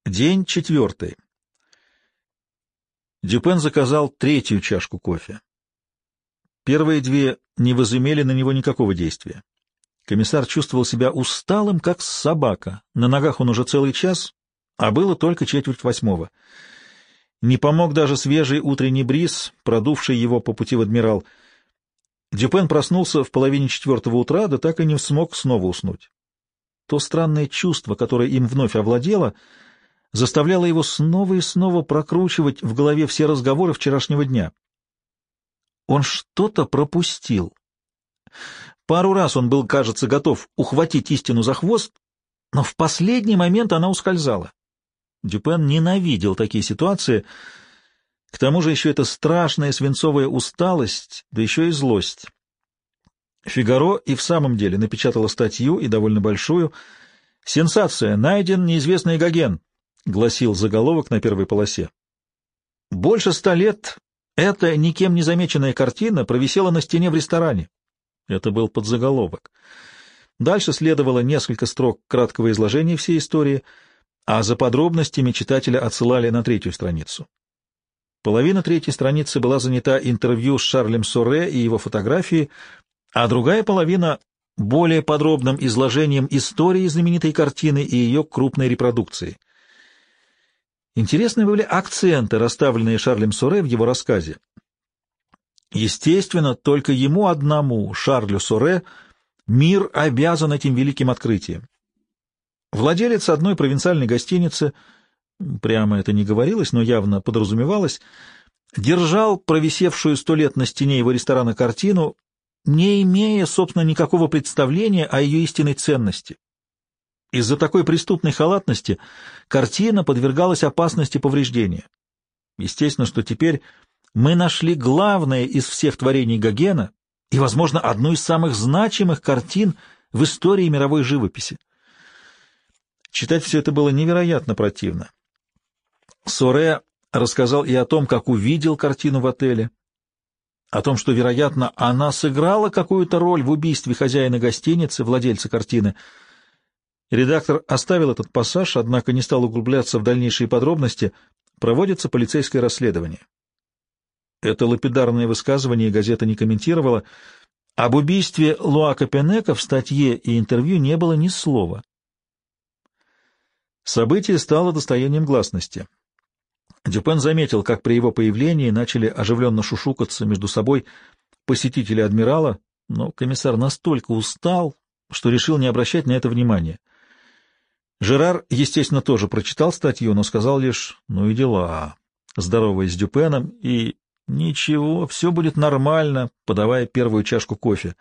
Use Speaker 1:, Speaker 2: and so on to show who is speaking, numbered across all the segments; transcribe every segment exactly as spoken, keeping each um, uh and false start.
Speaker 1: День четвертый. Дюпен заказал третью чашку кофе. Первые две не возымели на него никакого действия. Комиссар чувствовал себя усталым, как собака. На ногах он уже целый час, а было только четверть восьмого. Не помог даже свежий утренний бриз, продувший его по пути в Адмирал. Дюпен проснулся в половине четвертого утра, да так и не смог снова уснуть. То странное чувство, которое им вновь овладело, заставляло его снова и снова прокручивать в голове все разговоры вчерашнего дня. Он что-то пропустил. Пару раз он был, кажется, готов ухватить истину за хвост, но в последний момент она ускользала. Дюпен ненавидел такие ситуации. К тому же еще эта страшная свинцовая усталость, да еще и злость. «Фигаро» и в самом деле напечатала статью, и довольно большую. «Сенсация! Найден неизвестный Гоген», — гласил заголовок на первой полосе. Больше ста лет эта никем не замеченная картина провисела на стене в ресторане. Это был подзаголовок. Дальше следовало несколько строк краткого изложения всей истории, а за подробностями читателя отсылали на третью страницу. Половина третьей страницы была занята интервью с Шарлем Соре и его фотографией, а другая половина — более подробным изложением истории знаменитой картины и ее крупной репродукции. Интересны были акценты, расставленные Шарлем Соре в его рассказе. Естественно, только ему одному, Шарлю Соре, мир обязан этим великим открытием. Владелец одной провинциальной гостиницы, прямо это не говорилось, но явно подразумевалось, держал провисевшую сто лет на стене его ресторана картину, не имея, собственно, никакого представления о ее истинной ценности. Из-за такой преступной халатности картина подвергалась опасности повреждения. Естественно, что теперь мы нашли главное из всех творений Гогена и, возможно, одну из самых значимых картин в истории мировой живописи. Читать все это было невероятно противно. Соре рассказал и о том, как увидел картину в отеле, о том, что, вероятно, она сыграла какую-то роль в убийстве хозяина гостиницы, владельца картины. Редактор оставил этот пассаж, однако не стал углубляться в дальнейшие подробности. Проводится полицейское расследование. Это лапидарное высказывание газета не комментировала. Об убийстве Луака Пенека в статье и интервью не было ни слова. Событие стало достоянием гласности. Дюпен заметил, как при его появлении начали оживленно шушукаться между собой посетители Адмирала, но комиссар настолько устал, что решил не обращать на это внимания. Жерар, естественно, тоже прочитал статью, но сказал лишь «ну и дела», здороваясь с Дюпеном, и «ничего, все будет нормально», подавая первую чашку кофе.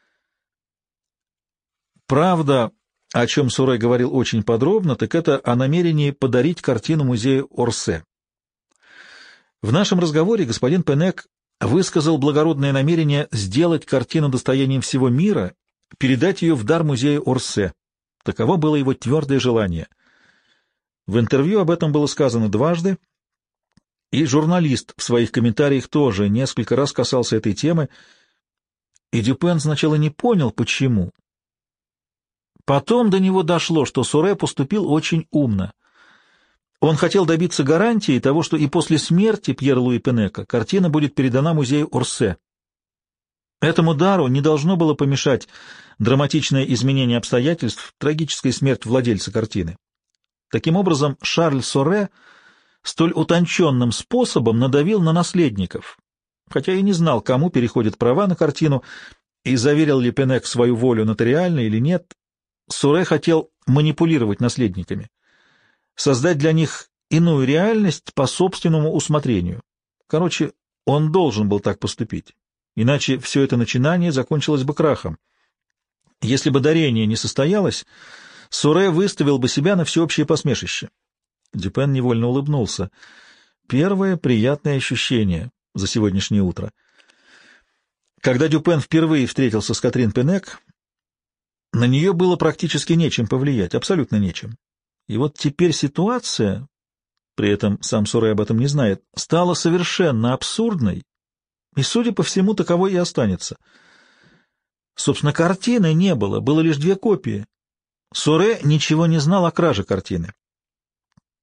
Speaker 1: Правда, о чем Соре говорил очень подробно, так это о намерении подарить картину музею Орсе. В нашем разговоре господин Пенек высказал благородное намерение сделать картину достоянием всего мира, передать ее в дар музею Орсе. Таково было его твердое желание. В интервью об этом было сказано дважды, и журналист в своих комментариях тоже несколько раз касался этой темы, и Дюпен сначала не понял, почему. Потом до него дошло, что Соре поступил очень умно. Он хотел добиться гарантии того, что и после смерти Пьера Луи Пенека картина будет передана музею Орсе. Этому дару не должно было помешать драматичное изменение обстоятельств, трагическая смерть владельца картины. Таким образом, Шарль Соре столь утонченным способом надавил на наследников, хотя и не знал, кому переходят права на картину, и заверил ли Пенек свою волю нотариально или нет. Соре хотел манипулировать наследниками, создать для них иную реальность по собственному усмотрению. Короче, он должен был так поступить, иначе все это начинание закончилось бы крахом. Если бы дарение не состоялось, Соре выставил бы себя на всеобщее посмешище. Дюпен невольно улыбнулся. Первое приятное ощущение за сегодняшнее утро. Когда Дюпен впервые встретился с Катрин Пенек, на нее было практически нечем повлиять, абсолютно нечем. И вот теперь ситуация, при этом сам Соре об этом не знает, стала совершенно абсурдной, и, судя по всему, таковой и останется. Собственно, картины не было, было лишь две копии. Соре ничего не знал о краже картины.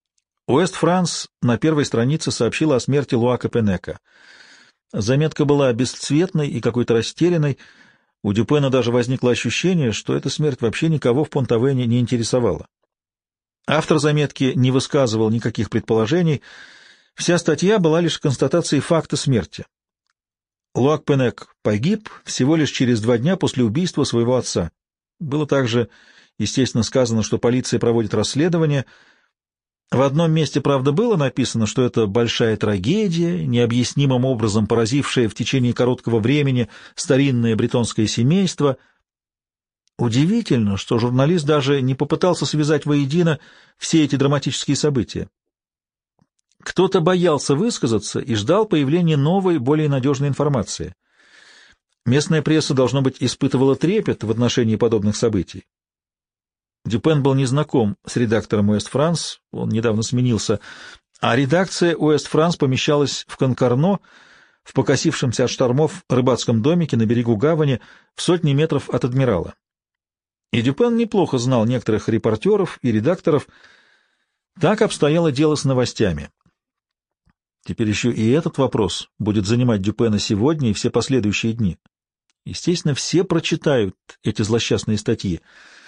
Speaker 1: Уэст-Франс на первой странице сообщила о смерти Луака Пенека. Заметка была бесцветной и какой-то растерянной. У Дюпена даже возникло ощущение, что эта смерть вообще никого в Понт-Авене не интересовала. Автор заметки не высказывал никаких предположений. Вся статья была лишь констатацией факта смерти. Луак Пенек погиб всего лишь через два дня после убийства своего отца. Было также, естественно, сказано, что полиция проводит расследование. В одном месте, правда, было написано, что это большая трагедия, необъяснимым образом поразившая в течение короткого времени старинное бретонское семейство. Удивительно, что журналист даже не попытался связать воедино все эти драматические события. Кто-то боялся высказаться и ждал появления новой, более надежной информации. Местная пресса, должно быть, испытывала трепет в отношении подобных событий. Дюпен был незнаком с редактором Уэст-Франс, он недавно сменился, а редакция Уэст-Франс помещалась в Конкорно, в покосившемся от штормов рыбацком домике на берегу гавани в сотни метров от адмирала. И Дюпен неплохо знал некоторых репортеров и редакторов. Так обстояло дело с новостями. Теперь еще и этот вопрос будет занимать Дюпена сегодня и все последующие дни. Естественно, все прочитают эти злосчастные статьи.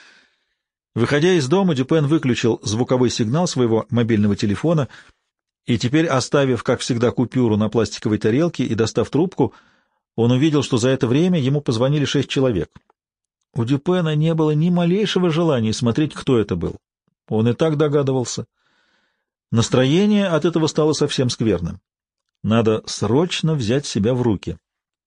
Speaker 1: Выходя из дома, Дюпен выключил звуковой сигнал своего мобильного телефона и теперь, оставив, как всегда, купюру на пластиковой тарелке и достав трубку, он увидел, что за это время ему позвонили шесть человек. У Дюпена не было ни малейшего желания смотреть, кто это был. Он и так догадывался. Настроение от этого стало совсем скверным. Надо срочно взять себя в руки.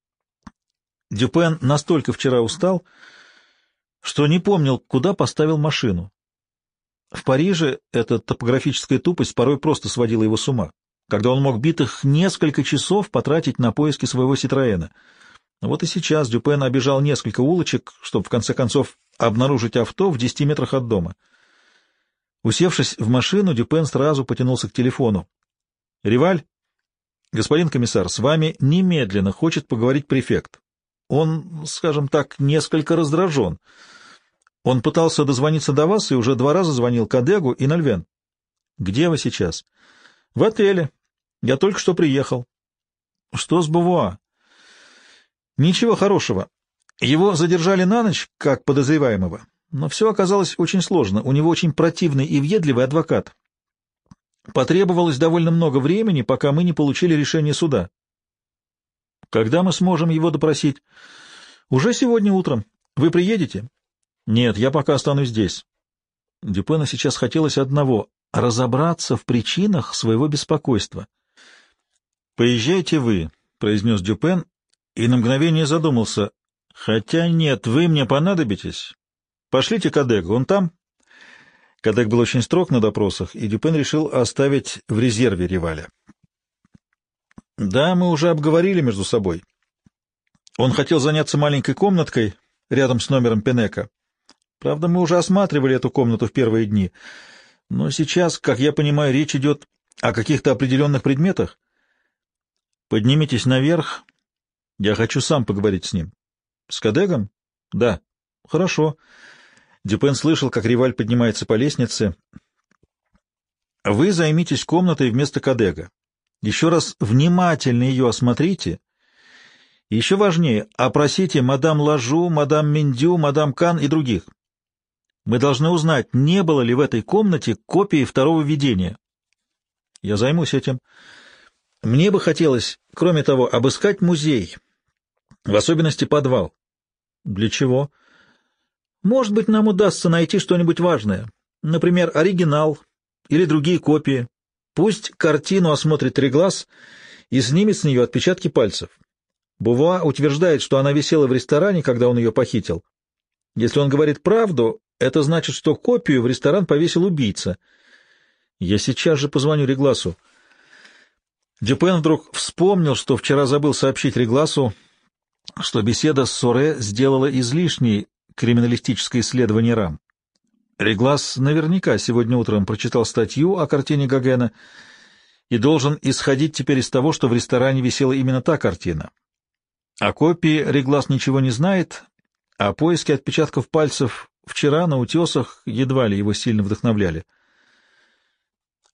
Speaker 1: Дюпен настолько вчера устал, что не помнил, куда поставил машину. В Париже эта топографическая тупость порой просто сводила его с ума, когда он мог битых несколько часов потратить на поиски своего Ситроэна. Вот и сейчас Дюпен обежал несколько улочек, чтобы в конце концов обнаружить авто в десяти метрах от дома. Усевшись в машину, Дюпен сразу потянулся к телефону. — Риваль? — Господин комиссар, с вами немедленно хочет поговорить префект. Он, скажем так, несколько раздражен. Он пытался дозвониться до вас и уже два раза звонил Кадегу и Нальвен. — Где вы сейчас? — В отеле. Я только что приехал. — Что с Бувуа? — Ничего хорошего. Его задержали на ночь, как подозреваемого. Но все оказалось очень сложно. У него очень противный и въедливый адвокат. Потребовалось довольно много времени, пока мы не получили решение суда. — Когда мы сможем его допросить? — Уже сегодня утром. Вы приедете? — Нет, я пока останусь здесь. Дюпену сейчас хотелось одного — разобраться в причинах своего беспокойства. — Поезжайте вы, — произнес Дюпен, и на мгновение задумался. — Хотя нет, вы мне понадобитесь. Пошлите Кадегу, он там? Кадег был очень строг на допросах, и Дюпен решил оставить в резерве Риваля. Да, мы уже обговорили между собой. Он хотел заняться маленькой комнаткой рядом с номером Пенека. Правда, мы уже осматривали эту комнату в первые дни. Но сейчас, как я понимаю, речь идет о каких-то определенных предметах. Поднимитесь наверх. Я хочу сам поговорить с ним. С Кадегом? Да. Хорошо. Дюпен слышал, как Риваль поднимается по лестнице. Вы займитесь комнатой вместо Кадега. Еще раз внимательно ее осмотрите. И еще важнее, опросите мадам Лажу, мадам Миндю, мадам Кан и других. Мы должны узнать, не было ли в этой комнате копии второго видения. Я займусь этим. Мне бы хотелось, кроме того, обыскать музей, в особенности подвал. Для чего? Может быть, нам удастся найти что-нибудь важное, например, оригинал или другие копии. Пусть картину осмотрит Реглас и снимет с нее отпечатки пальцев. Бувуа утверждает, что она висела в ресторане, когда он ее похитил. Если он говорит правду, это значит, что копию в ресторан повесил убийца. Я сейчас же позвоню Регласу. Дюпен вдруг вспомнил, что вчера забыл сообщить Регласу, что беседа с Соре сделала излишней криминалистическое исследование рам. Реглас наверняка сегодня утром прочитал статью о картине Гогена и должен исходить теперь из того, что в ресторане висела именно та картина. О копии Реглас ничего не знает, а поиски отпечатков пальцев вчера на утесах едва ли его сильно вдохновляли.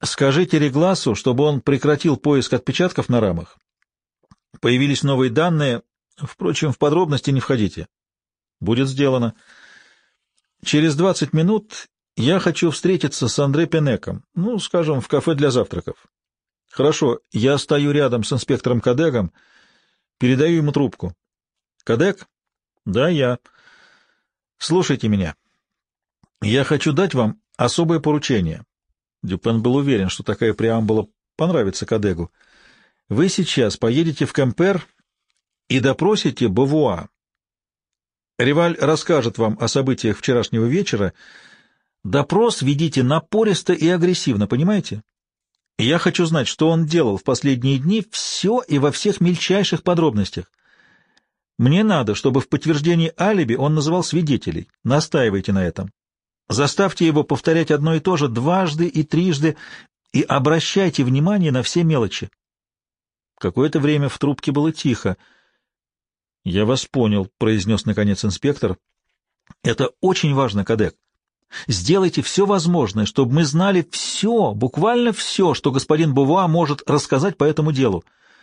Speaker 1: Скажите Регласу, чтобы он прекратил поиск отпечатков на рамах. Появились новые данные. Впрочем, в подробности не входите. Будет сделано. Через двадцать минут я хочу встретиться с Андре Пенеком, ну, скажем, в кафе для завтраков. Хорошо, я стою рядом с инспектором Кадегом, передаю ему трубку. Кадег? Да, я. Слушайте меня. Я хочу дать вам особое поручение. Дюпен был уверен, что такая преамбула понравится Кадегу. Вы сейчас поедете в Кемпер и допросите Бавуа. Реваль расскажет вам о событиях вчерашнего вечера. Допрос ведите напористо и агрессивно, понимаете? Я хочу знать, что он делал в последние дни, все и во всех мельчайших подробностях. Мне надо, чтобы в подтверждении алиби он называл свидетелей. Настаивайте на этом. Заставьте его повторять одно и то же дважды и трижды и обращайте внимание на все мелочи. Какое-то время в трубке было тихо. — Я вас понял, — произнес наконец инспектор. — Это очень важно, Кадек. Сделайте все возможное, чтобы мы знали все, буквально все, что господин Бувуа может рассказать по этому делу.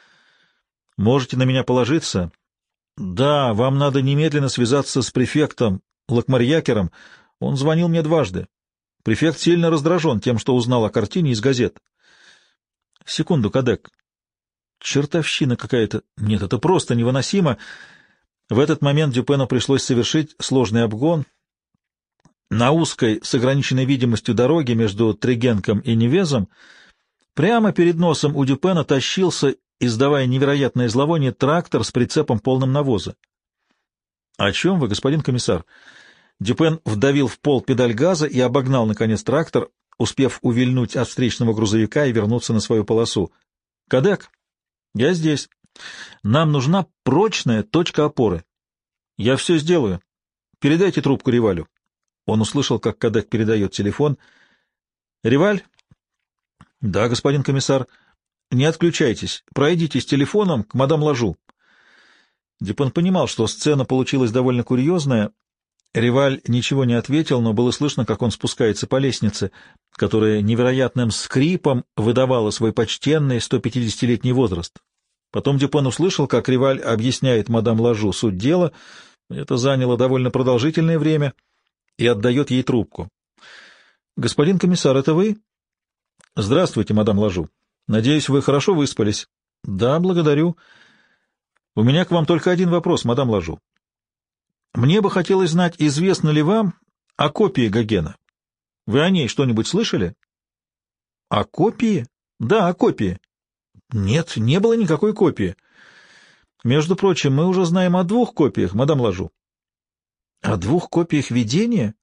Speaker 1: — Можете на меня положиться? — Да, вам надо немедленно связаться с префектом Лакмарьякером. Он звонил мне дважды. Префект сильно раздражен тем, что узнал о картине из газет. — Секунду, Кадек. Чертовщина какая-то. Нет, это просто невыносимо. В этот момент Дюпену пришлось совершить сложный обгон. На узкой, с ограниченной видимостью дороге между Трегенком и Невезом прямо перед носом у Дюпена тащился, издавая невероятное зловоние, трактор с прицепом полным навоза. — О чем вы, господин комиссар? Дюпен вдавил в пол педаль газа и обогнал, наконец, трактор, успев увильнуть от встречного грузовика и вернуться на свою полосу. — Кадек, я здесь. Нам нужна прочная точка опоры. Я все сделаю. Передайте трубку Ревалю. Он услышал, как Кадек передает телефон. — Реваль? — Да, господин комиссар. — Не отключайтесь. Пройдите с телефоном к мадам Лажу. Дюпен понимал, что сцена получилась довольно курьезная. Реваль ничего не ответил, но было слышно, как он спускается по лестнице, которая невероятным скрипом выдавала свой почтенный сто пятидесятилетний возраст. Потом Дюпен услышал, как Реваль объясняет мадам Лажу суть дела, это заняло довольно продолжительное время, и отдает ей трубку. — Господин комиссар, это вы? — Здравствуйте, мадам Лажу. Надеюсь, вы хорошо выспались? — Да, благодарю. — У меня к вам только один вопрос, мадам Лажу. Мне бы хотелось знать, известно ли вам о копии Гогена. Вы о ней что-нибудь слышали? — О копии? — Да, о копии. — Нет, не было никакой копии. Между прочим, мы уже знаем о двух копиях, мадам Лажу. — О двух копиях видения?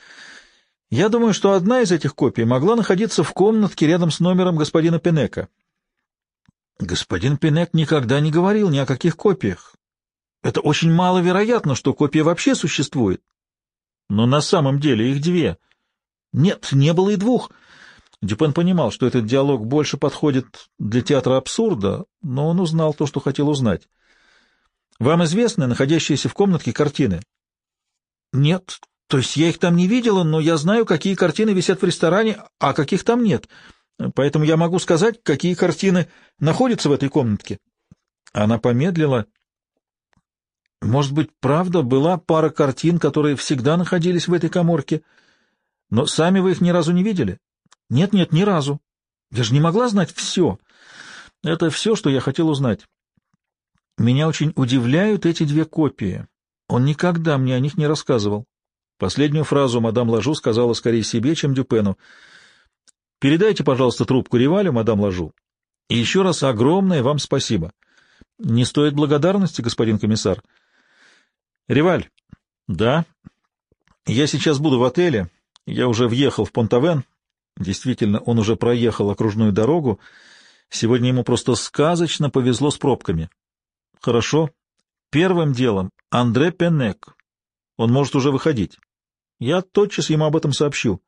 Speaker 1: Я думаю, что одна из этих копий могла находиться в комнатке рядом с номером господина Пенека. Господин Пенек никогда не говорил ни о каких копиях. Это очень маловероятно, что копия вообще существует. Но на самом деле их две. Нет, не было и двух. Дюпен понимал, что этот диалог больше подходит для театра абсурда, но он узнал то, что хотел узнать. Вам известны находящиеся в комнатке картины? Нет, то есть я их там не видела, но я знаю, какие картины висят в ресторане, а каких там нет. Поэтому я могу сказать, какие картины находятся в этой комнатке. Она помедлила. Может быть, правда, была пара картин, которые всегда находились в этой каморке, но сами вы их ни разу не видели? Нет-нет, ни разу. Я же не могла знать все. Это все, что я хотел узнать. Меня очень удивляют эти две копии. Он никогда мне о них не рассказывал. Последнюю фразу мадам Лажу сказала скорее себе, чем Дюпену. Передайте, пожалуйста, трубку Ревалю, мадам Лажу. И еще раз огромное вам спасибо. Не стоит благодарности, господин комиссар. Реваль. Да. Я сейчас буду в отеле. Я уже въехал в Понтавен. Действительно, он уже проехал окружную дорогу. Сегодня ему просто сказочно повезло с пробками. Хорошо. Первым делом Андре Пенек. Он может уже выходить. Я тотчас ему об этом сообщу.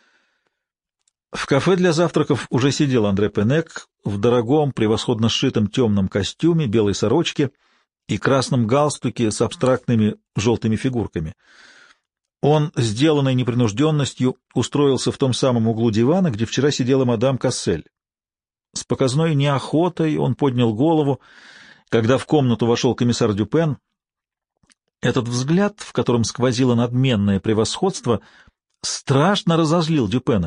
Speaker 1: В кафе для завтраков уже сидел Андре Пенек в дорогом, превосходно сшитом темном костюме, белой сорочке и красном галстуке с абстрактными желтыми фигурками. Он, сделанной непринужденностью, устроился в том самом углу дивана, где вчера сидела мадам Кассель. С показной неохотой он поднял голову, когда в комнату вошел комиссар Дюпен. Этот взгляд, в котором сквозило надменное превосходство, страшно разозлил Дюпена.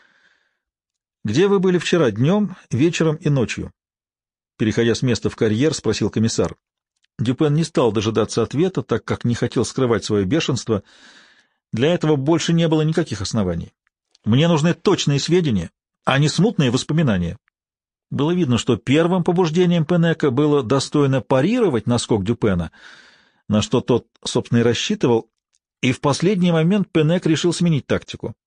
Speaker 1: «Где вы были вчера днем, вечером и ночью?» Переходя с места в карьер, спросил комиссар. Дюпен не стал дожидаться ответа, так как не хотел скрывать свое бешенство. Для этого больше не было никаких оснований. «Мне нужны точные сведения, а не смутные воспоминания». Было видно, что первым побуждением Пенека было достойно парировать наскок Дюпена, на что тот, собственно, и рассчитывал, и в последний момент Пенек решил сменить тактику.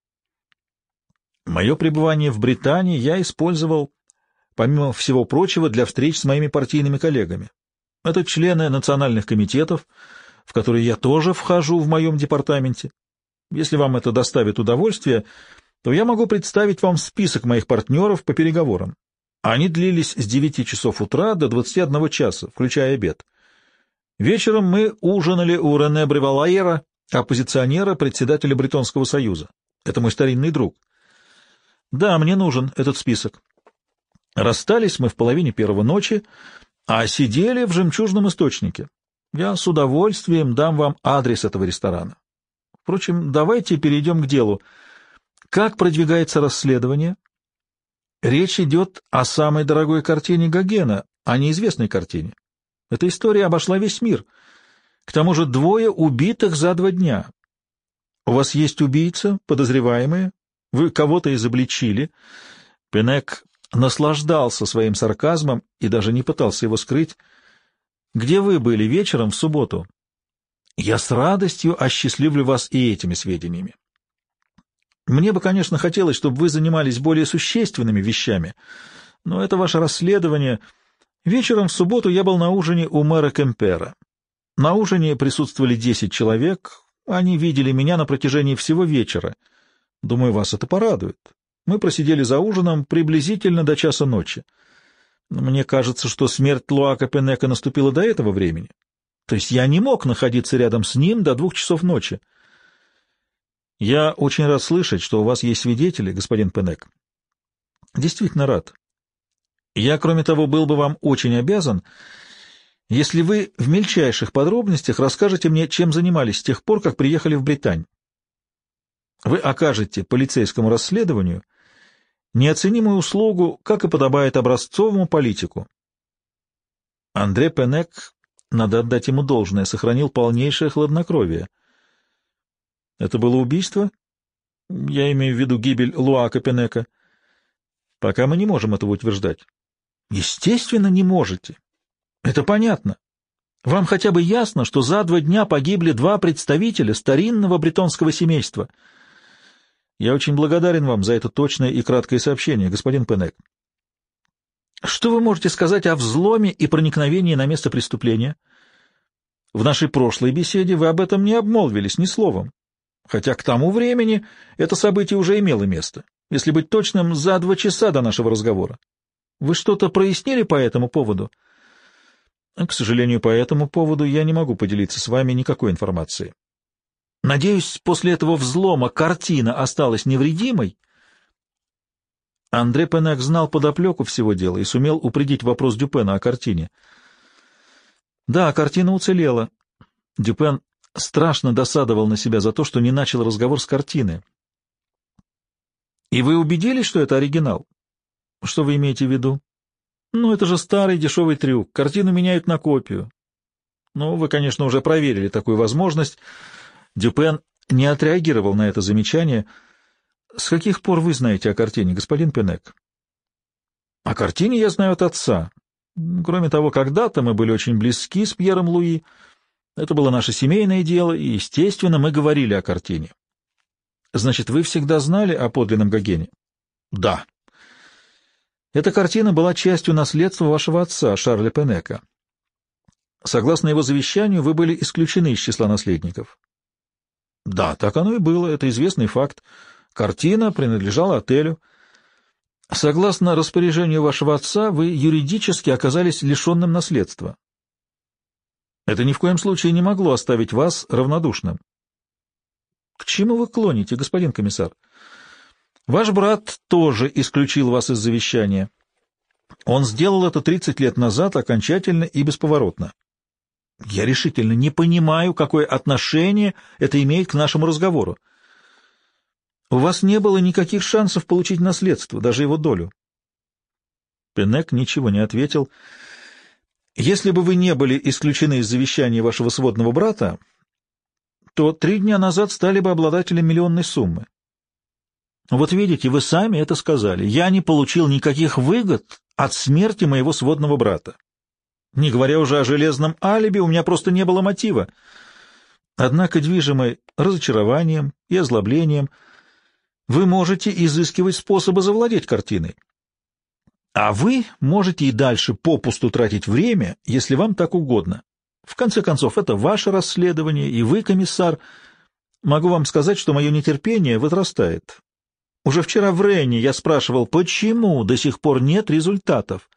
Speaker 1: «Мое пребывание в Британии я использовал, помимо всего прочего, для встреч с моими партийными коллегами. Это члены национальных комитетов, в которые я тоже вхожу в моем департаменте. Если вам это доставит удовольствие, то я могу представить вам список моих партнеров по переговорам. Они длились с девяти часов утра до двадцати одного часа, включая обед. Вечером мы ужинали у Рене Бревалайера, оппозиционера, председателя Бретонского союза. Это мой старинный друг. Да, мне нужен этот список. Расстались мы в половине первого ночи, а сидели в «Жемчужном источнике». Я с удовольствием дам вам адрес этого ресторана. Впрочем, давайте перейдем к делу. Как продвигается расследование? Речь идет о самой дорогой картине Гогена, о неизвестной картине. Эта история обошла весь мир. К тому же двое убитых за два дня. У вас есть убийца, подозреваемые? Вы кого-то изобличили? Пенек наслаждался своим сарказмом и даже не пытался его скрыть. Где вы были вечером в субботу? Я с радостью осчастливлю вас и этими сведениями. Мне бы, конечно, хотелось, чтобы вы занимались более существенными вещами, но это ваше расследование. Вечером в субботу я был на ужине у мэра Кемпера. На ужине присутствовали десять человек, они видели меня на протяжении всего вечера. Думаю, вас это порадует. Мы просидели за ужином приблизительно до часа ночи. Мне кажется, что смерть Луака Пенека наступила до этого времени. То есть я не мог находиться рядом с ним до двух часов ночи. Я очень рад слышать, что у вас есть свидетели, господин Пенек. Действительно рад. Я, кроме того, был бы вам очень обязан, если вы в мельчайших подробностях расскажете мне, чем занимались с тех пор, как приехали в Британь. Вы окажете полицейскому расследованию неоценимую услугу, как и подобает образцовому политику. Андре Пенек, надо отдать ему должное, сохранил полнейшее хладнокровие. Это было убийство? Я имею в виду гибель Луака Пенека. Пока мы не можем этого утверждать. Естественно, не можете. Это понятно. Вам хотя бы ясно, что за два дня погибли два представителя старинного бретонского семейства. Я очень благодарен вам за это точное и краткое сообщение, господин Пенек. Что вы можете сказать о взломе и проникновении на место преступления? В нашей прошлой беседе вы об этом не обмолвились ни словом. Хотя к тому времени это событие уже имело место, если быть точным, за два часа до нашего разговора. Вы что-то прояснили по этому поводу? К сожалению, по этому поводу я не могу поделиться с вами никакой информацией. Надеюсь, после этого взлома картина осталась невредимой? Андре Пенек знал подоплеку всего дела и сумел упредить вопрос Дюпена о картине. Да, картина уцелела. Дюпен страшно досадовал на себя за то, что не начал разговор с картины. И вы убедились, что это оригинал? Что вы имеете в виду? Ну, это же старый дешевый трюк. Картину меняют на копию. Ну, вы, конечно, уже проверили такую возможность. Дюпен не отреагировал на это замечание. С каких пор вы знаете о картине, господин Пенек? О картине я знаю от отца. Кроме того, когда-то мы были очень близки с Пьером Луи. Это было наше семейное дело, и, естественно, мы говорили о картине. Значит, вы всегда знали о подлинном Гогене? Да. Эта картина была частью наследства вашего отца, Шарля Пенека. Согласно его завещанию, вы были исключены из числа наследников. Да, так оно и было, это известный факт. Картина принадлежала отелю. Согласно распоряжению вашего отца, вы юридически оказались лишенным наследства. Это ни в коем случае не могло оставить вас равнодушным. К чему вы клоните, господин комиссар? Ваш брат тоже исключил вас из завещания. Он сделал это тридцать лет назад окончательно и бесповоротно. Я решительно не понимаю, какое отношение это имеет к нашему разговору. У вас не было никаких шансов получить наследство, даже его долю. Пенек ничего не ответил. Если бы вы не были исключены из завещания вашего сводного брата, то три дня назад стали бы обладателем миллионной суммы. Вот видите, вы сами это сказали. Я не получил никаких выгод от смерти моего сводного брата. Не говоря уже о железном алиби, у меня просто не было мотива. Однако, движимый разочарованием и озлоблением, вы можете изыскивать способы завладеть картиной. А вы можете и дальше попусту тратить время, если вам так угодно. В конце концов, это ваше расследование, и вы, комиссар. Могу вам сказать, что мое нетерпение возрастает. Уже вчера в Ренне я спрашивал, почему до сих пор нет результатов.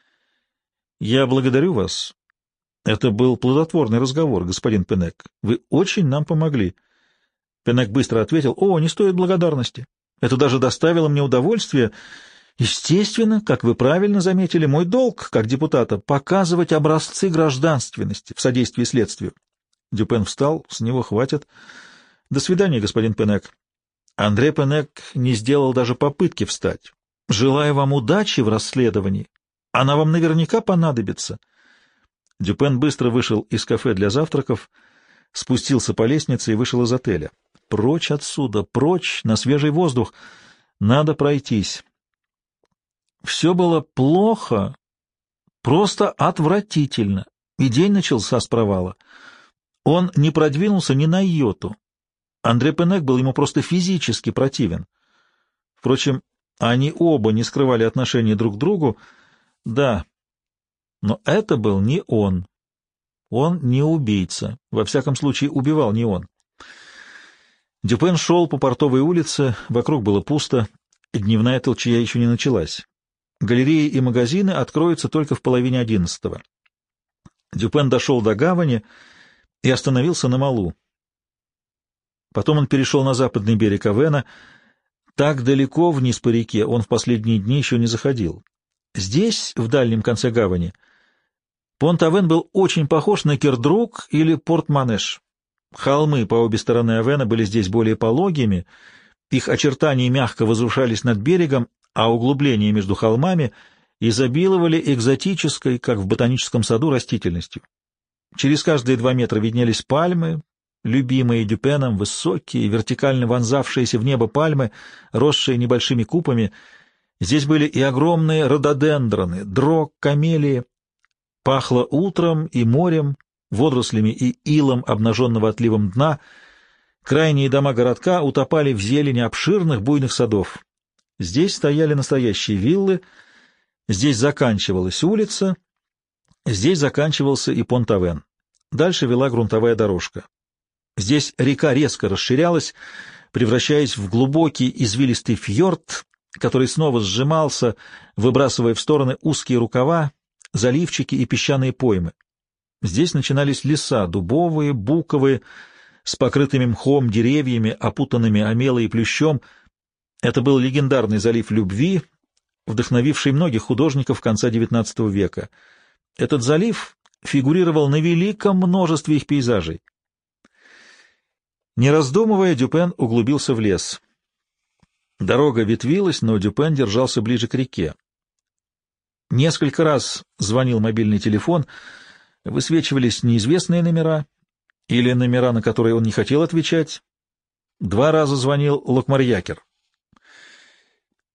Speaker 1: Я благодарю вас. Это был плодотворный разговор, господин Пенек. Вы очень нам помогли. Пенек быстро ответил, о, не стоит благодарности. Это даже доставило мне удовольствие. Естественно, как вы правильно заметили, мой долг, как депутата, показывать образцы гражданственности в содействии следствию. Дюпен встал, с него хватит. До свидания, господин Пенек. Андре Пенек не сделал даже попытки встать. Желаю вам удачи в расследовании. Она вам наверняка понадобится. Дюпен быстро вышел из кафе для завтраков, спустился по лестнице и вышел из отеля. Прочь отсюда, прочь, на свежий воздух. Надо пройтись. Все было плохо, просто отвратительно, и день начался с провала. Он не продвинулся ни на йоту. Андре Пенек был ему просто физически противен. Впрочем, они оба не скрывали отношения друг к другу. Да, но это был не он. Он не убийца. Во всяком случае, убивал не он. Дюпен шел по Портовой улице, вокруг было пусто, дневная толчья еще не началась. Галереи и магазины откроются только в половине одиннадцатого. Дюпен дошел до гавани и остановился на малу. Потом он перешел на западный берег Авена. Так далеко вниз по реке он в последние дни еще не заходил. Здесь, в дальнем конце гавани, Понт-Авен был очень похож на Кердрук или Порт-Манеш. Холмы по обе стороны Авена были здесь более пологими, их очертания мягко возвышались над берегом, а углубления между холмами изобиловали экзотической, как в ботаническом саду, растительностью. Через каждые два метра виднелись пальмы, любимые Дюпеном, высокие, вертикально вонзавшиеся в небо пальмы, росшие небольшими купами. Здесь были и огромные рододендроны, дрог, камелии. Пахло утром и морем, водорослями и илом обнаженного отливом дна. Крайние дома городка утопали в зелени обширных буйных садов. Здесь стояли настоящие виллы, здесь заканчивалась улица, здесь заканчивался и Понт-Авен. Дальше вела грунтовая дорожка. Здесь река резко расширялась, превращаясь в глубокий извилистый фьорд, который снова сжимался, выбрасывая в стороны узкие рукава, заливчики и песчаные поймы. Здесь начинались леса, дубовые, буковые, с покрытыми мхом деревьями, опутанными омелой и плющом. Это был легендарный залив любви, вдохновивший многих художников конца девятнадцатого века. Этот залив фигурировал на великом множестве их пейзажей. Не раздумывая, Дюпен углубился в лес. Дорога ветвилась, но Дюпен держался ближе к реке. Несколько раз звонил мобильный телефон, высвечивались неизвестные номера или номера, на которые он не хотел отвечать. Два раза звонил Локмарьякер.